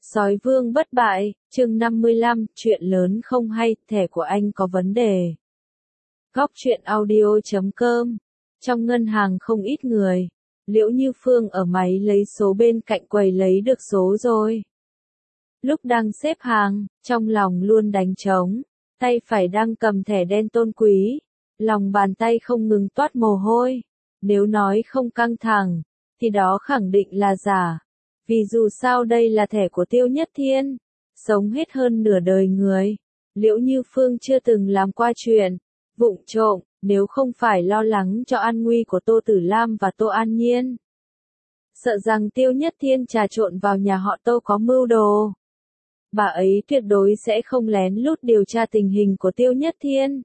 Sói vương bất bại, chương 55, chuyện lớn không hay, thẻ của anh có vấn đề. Góc truyện audio.com. Trong ngân hàng không ít người. Liễu Như Phương ở máy lấy số bên cạnh quầy lấy được số rồi. Lúc đang xếp hàng, trong lòng luôn đánh trống. Tay phải đang cầm thẻ đen tôn quý. Lòng bàn tay không ngừng toát mồ hôi. Nếu nói không căng thẳng, thì đó khẳng định là giả. Vì dù sao đây là thẻ của Tiêu Nhất Thiên, sống hết hơn nửa đời người, Liễu Như Phương chưa từng làm qua chuyện vụng trộm, nếu không phải lo lắng cho an nguy của Tô Tử Lam và Tô An Nhiên. Sợ rằng Tiêu Nhất Thiên trà trộn vào nhà họ Tô có mưu đồ. Bà ấy tuyệt đối sẽ không lén lút điều tra tình hình của Tiêu Nhất Thiên.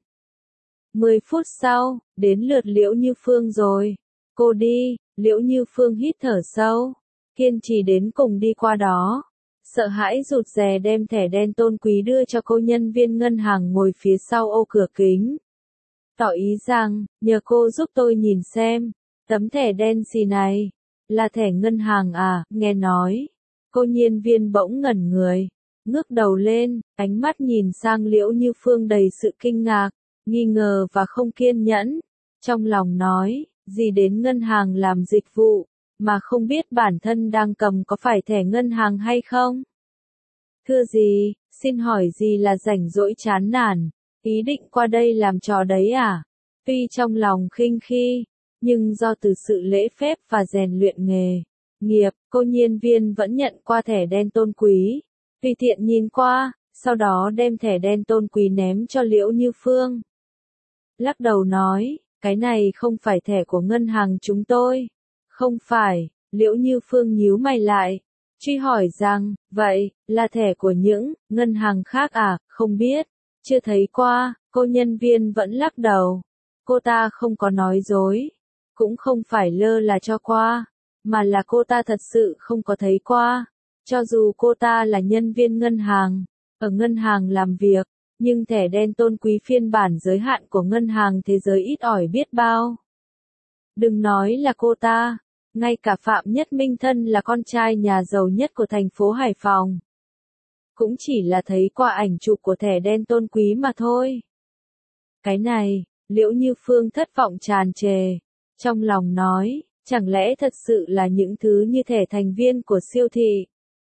10 phút sau, đến lượt Liễu Như Phương rồi. Cô đi, Liễu Như Phương hít thở sâu. Kiên trì đến cùng đi qua đó. Sợ hãi rụt rè đem thẻ đen tôn quý đưa cho cô nhân viên ngân hàng ngồi phía sau ô cửa kính. Tỏ ý rằng, nhờ cô giúp tôi nhìn xem, tấm thẻ đen xì này, là thẻ ngân hàng à, nghe nói. Cô nhân viên bỗng ngẩn người, ngước đầu lên, ánh mắt nhìn sang Liễu Như Phương đầy sự kinh ngạc, nghi ngờ và không kiên nhẫn. Trong lòng nói, gì đến ngân hàng làm dịch vụ, mà không biết bản thân đang cầm có phải thẻ ngân hàng hay không? Thưa gì, xin hỏi gì là rảnh rỗi chán nản, ý định qua đây làm trò đấy à? Tuy trong lòng khinh khi, nhưng do từ sự lễ phép và rèn luyện nghề, nghiệp, cô nhân viên vẫn nhận qua thẻ đen tôn quý. Tùy tiện nhìn qua, sau đó đem thẻ đen tôn quý ném cho Liễu Như Phương. Lắc đầu nói, cái này không phải thẻ của ngân hàng chúng tôi. Không phải, Liễu Như Phương nhíu mày lại, truy hỏi rằng, vậy, là thẻ của những ngân hàng khác à, không biết, chưa thấy qua, cô nhân viên vẫn lắc đầu. Cô ta không có nói dối, cũng không phải lơ là cho qua, mà là cô ta thật sự không có thấy qua. Cho dù cô ta là nhân viên ngân hàng, ở ngân hàng làm việc, nhưng thẻ đen tôn quý phiên bản giới hạn của ngân hàng thế giới ít ỏi biết bao. Đừng nói là cô ta. Ngay cả Phạm Nhất Minh thân là con trai nhà giàu nhất của thành phố Hải Phòng, cũng chỉ là thấy qua ảnh chụp của thẻ đen tôn quý mà thôi. Cái này, Liễu Như Phương thất vọng tràn trề, trong lòng nói, chẳng lẽ thật sự là những thứ như thẻ thành viên của siêu thị,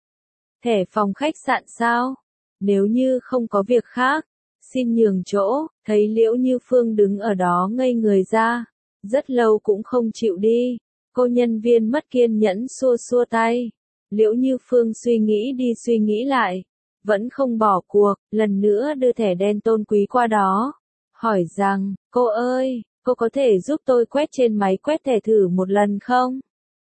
thẻ phòng khách sạn sao? Nếu như không có việc khác, xin nhường chỗ. Thấy Liễu Như Phương đứng ở đó ngây người ra, rất lâu cũng không chịu đi. Cô nhân viên mất kiên nhẫn xua xua tay. Liễu Như Phương suy nghĩ đi suy nghĩ lại, vẫn không bỏ cuộc, lần nữa đưa thẻ đen tôn quý qua đó. Hỏi rằng, cô ơi, cô có thể giúp tôi quét trên máy quét thẻ thử một lần không?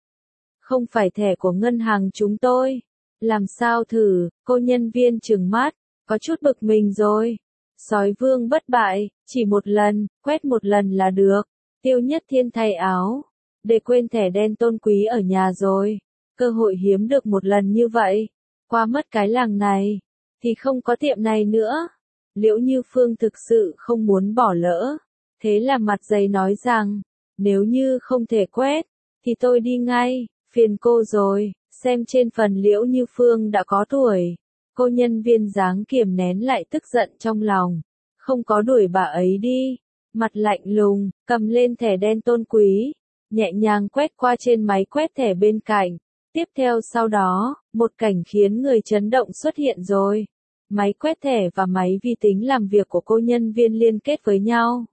Không phải thẻ của ngân hàng chúng tôi. Làm sao thử, cô nhân viên trừng mắt, có chút bực mình rồi. Sói vương bất bại, chỉ một lần, quét một lần là được. Tiêu Nhất Thiên thay áo. Để quên thẻ đen tôn quý ở nhà rồi. Cơ hội hiếm được một lần như vậy. Qua mất cái làng này, thì không có tiệm này nữa. Liễu Như Phương thực sự không muốn bỏ lỡ. Thế là mặt dày nói rằng, nếu như không thể quét, thì tôi đi ngay, phiền cô rồi. Xem trên phần Liễu Như Phương đã có tuổi. Cô nhân viên dáng kiềm nén lại tức giận trong lòng. Không có đuổi bà ấy đi. Mặt lạnh lùng, cầm lên thẻ đen tôn quý. Nhẹ nhàng quét qua trên máy quét thẻ bên cạnh. Tiếp theo sau đó, một cảnh khiến người chấn động xuất hiện rồi. Máy quét thẻ và máy vi tính làm việc của cô nhân viên liên kết với nhau.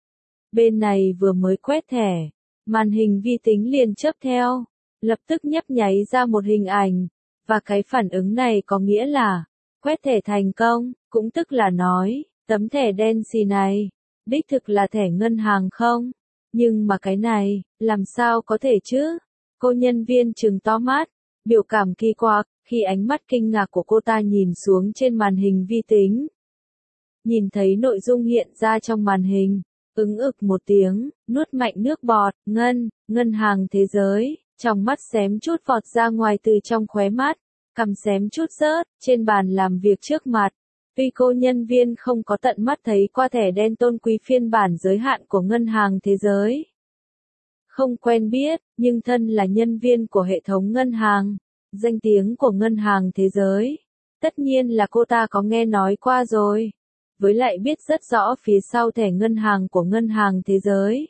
Bên này vừa mới quét thẻ, màn hình vi tính liền chớp theo, lập tức nhấp nháy ra một hình ảnh, và cái phản ứng này có nghĩa là, quét thẻ thành công, cũng tức là nói, tấm thẻ đen xì này, đích thực là thẻ ngân hàng không? Nhưng mà cái này, làm sao có thể chứ? Cô nhân viên trừng to mắt, biểu cảm kỳ quặc, khi ánh mắt kinh ngạc của cô ta nhìn xuống trên màn hình vi tính. Nhìn thấy nội dung hiện ra trong màn hình, ứng ực một tiếng, nuốt mạnh nước bọt, ngân hàng thế giới, trong mắt xém chút vọt ra ngoài từ trong khóe mắt, cằm xém chút rớt, trên bàn làm việc trước mặt. Tuy cô nhân viên không có tận mắt thấy qua thẻ đen tôn quý phiên bản giới hạn của ngân hàng thế giới. Không quen biết, nhưng thân là nhân viên của hệ thống ngân hàng, Danh tiếng của ngân hàng thế giới. Tất nhiên là cô ta có nghe nói qua rồi. Với lại biết rất rõ phía sau thẻ ngân hàng của ngân hàng thế giới.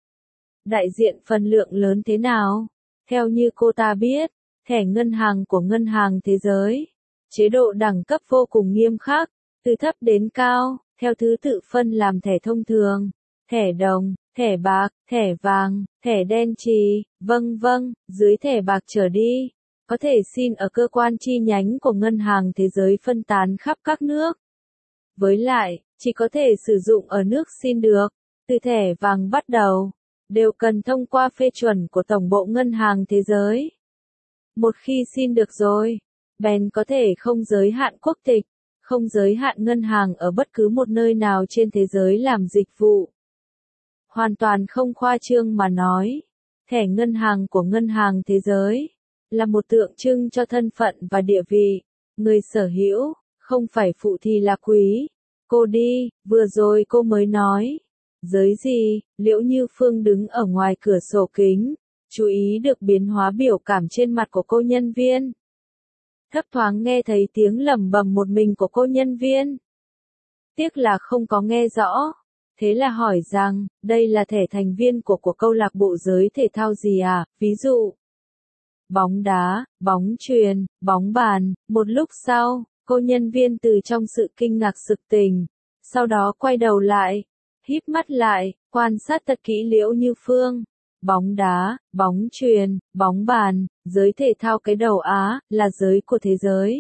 Đại diện phần lượng lớn thế nào? Theo như cô ta biết, thẻ ngân hàng của ngân hàng thế giới. Chế độ đẳng cấp vô cùng nghiêm khắc, từ thấp đến cao, theo thứ tự phân làm thẻ thông thường, thẻ đồng, thẻ bạc, thẻ vàng, thẻ đen chì, vân vân, dưới thẻ bạc trở đi. Có thể xin ở cơ quan chi nhánh của ngân hàng thế giới phân tán khắp các nước. Với lại, chỉ có thể sử dụng ở nước xin được, từ thẻ vàng bắt đầu, đều cần thông qua phê chuẩn của Tổng bộ Ngân hàng Thế giới. Một khi xin được rồi, bèn có thể không giới hạn quốc tịch, không giới hạn ngân hàng ở bất cứ một nơi nào trên thế giới làm dịch vụ. Hoàn toàn không khoa trương mà nói, thẻ ngân hàng của Ngân hàng Thế giới là một tượng trưng cho thân phận và địa vị, người sở hữu, không phải phụ thì là quý. Cô đi, vừa rồi cô mới nói. Giới gì? Liễu Như Phương đứng ở ngoài cửa sổ kính, chú ý được biến hóa biểu cảm trên mặt của cô nhân viên. Thấp thoáng nghe thấy tiếng lẩm bẩm một mình của cô nhân viên. Tiếc là không có nghe rõ. Thế là hỏi rằng, đây là thẻ thành viên của câu lạc bộ giới thể thao gì à? Ví dụ, bóng đá, bóng chuyền, bóng bàn. Một lúc sau, cô nhân viên từ trong sự kinh ngạc sực tỉnh, sau đó quay đầu lại, híp mắt lại, quan sát thật kỹ Liễu Như Phương. Bóng đá, bóng chuyền, bóng bàn, giới thể thao cái đầu Á, là giới của thế giới.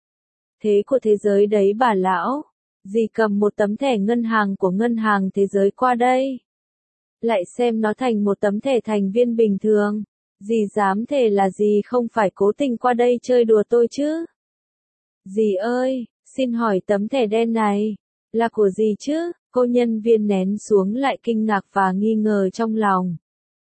Thế của thế giới đấy bà lão. Dì cầm một tấm thẻ ngân hàng của ngân hàng thế giới qua đây. Lại xem nó thành một tấm thẻ thành viên bình thường. Dì dám thề là dì không phải cố tình qua đây chơi đùa tôi chứ. Dì ơi, xin hỏi tấm thẻ đen này, là của dì chứ? Cô nhân viên nén xuống lại kinh ngạc và nghi ngờ trong lòng.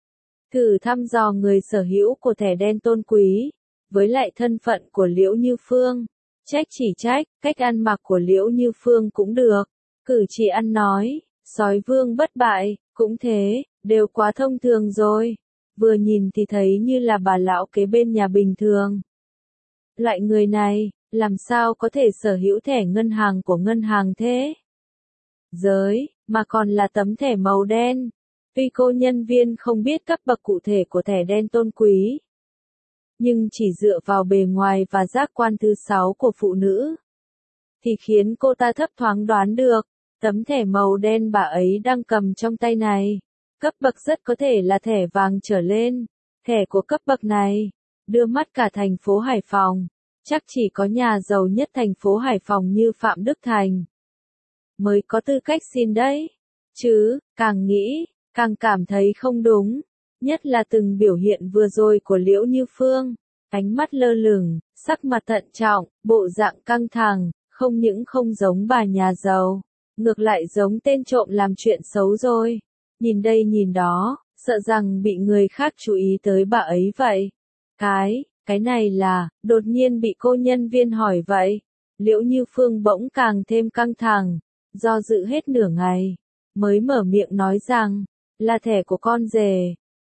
Thử thăm dò người sở hữu của thẻ đen tôn quý, với lại thân phận của Liễu Như Phương. Trách chỉ trách, cách ăn mặc của Liễu Như Phương cũng được, cử chỉ ăn nói, sói vương bất bại, cũng thế, đều quá thông thường rồi. Vừa nhìn thì thấy như là bà lão kế bên nhà bình thường. Loại người này, làm sao có thể sở hữu thẻ ngân hàng của ngân hàng thế? Giới, mà còn là tấm thẻ màu đen. Tuy cô nhân viên không biết cấp bậc cụ thể của thẻ đen tôn quý, nhưng chỉ dựa vào bề ngoài và giác quan thứ 6 của phụ nữ, thì khiến cô ta thấp thoáng đoán được, tấm thẻ màu đen bà ấy đang cầm trong tay này, cấp bậc rất có thể là thẻ vàng trở lên. Thẻ của cấp bậc này, đưa mắt cả thành phố Hải Phòng, chắc chỉ có nhà giàu nhất thành phố Hải Phòng như Phạm Đức Thành mới có tư cách xin đấy. Chứ, càng nghĩ, càng cảm thấy không đúng. Nhất là từng biểu hiện vừa rồi của Liễu Như Phương. Ánh mắt lơ lửng, sắc mặt thận trọng, bộ dạng căng thẳng, không những không giống bà nhà giàu, ngược lại giống tên trộm làm chuyện xấu rồi. Nhìn đây nhìn đó, sợ rằng bị người khác chú ý tới bà ấy vậy. Cái này là, đột nhiên bị cô nhân viên hỏi vậy. Liễu Như Phương bỗng càng thêm căng thẳng, do dự hết nửa ngày, mới mở miệng nói rằng, là thẻ của con rể.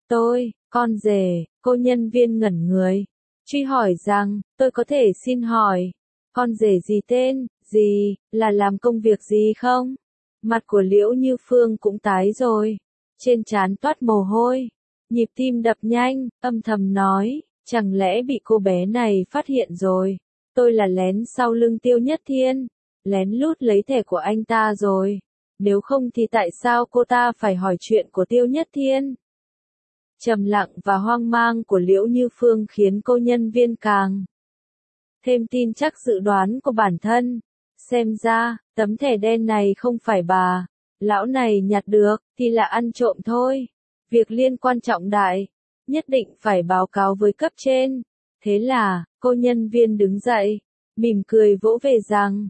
Con rể, cô nhân viên ngẩn người, truy hỏi rằng, tôi có thể xin hỏi, con rể gì tên, gì, là làm công việc gì không? Mặt của Liễu Như Phương cũng tái rồi, trên trán toát mồ hôi, nhịp tim đập nhanh, âm thầm nói, chẳng lẽ bị cô bé này phát hiện rồi, tôi là lén sau lưng Tiêu Nhất Thiên, lén lút lấy thẻ của anh ta rồi, nếu không thì tại sao cô ta phải hỏi chuyện của Tiêu Nhất Thiên? Trầm lặng và hoang mang của Liễu Như Phương khiến cô nhân viên càng thêm tin chắc dự đoán của bản thân. Xem ra, tấm thẻ đen này không phải bà lão này nhặt được, thì là ăn trộm thôi. Việc liên quan trọng đại, nhất định phải báo cáo với cấp trên. Thế là, cô nhân viên đứng dậy, mỉm cười vỗ về rằng,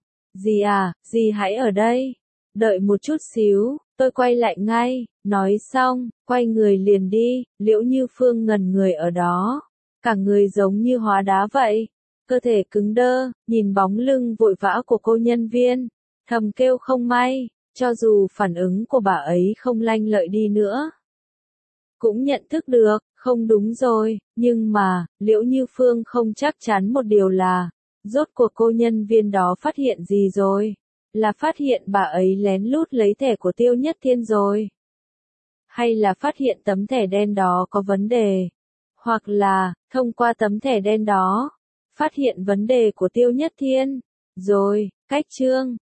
dì hãy ở đây, đợi một chút xíu, tôi quay lại ngay. Nói xong, quay người liền đi. Liễu Như Phương ngẩn người ở đó, cả người giống như hóa đá vậy, cơ thể cứng đơ, nhìn bóng lưng vội vã của cô nhân viên, thầm kêu không may, cho dù phản ứng của bà ấy không lanh lợi đi nữa, cũng nhận thức được, Không đúng rồi, nhưng mà, Liễu Như Phương không chắc chắn một điều là, rốt cuộc cô nhân viên đó phát hiện gì rồi? Là phát hiện bà ấy lén lút lấy thẻ của Tiêu Nhất Thiên rồi? Hay là phát hiện tấm thẻ đen đó có vấn đề? Hoặc là, thông qua tấm thẻ đen đó, phát hiện vấn đề của Tiêu Nhất Thiên? Rồi, cách chương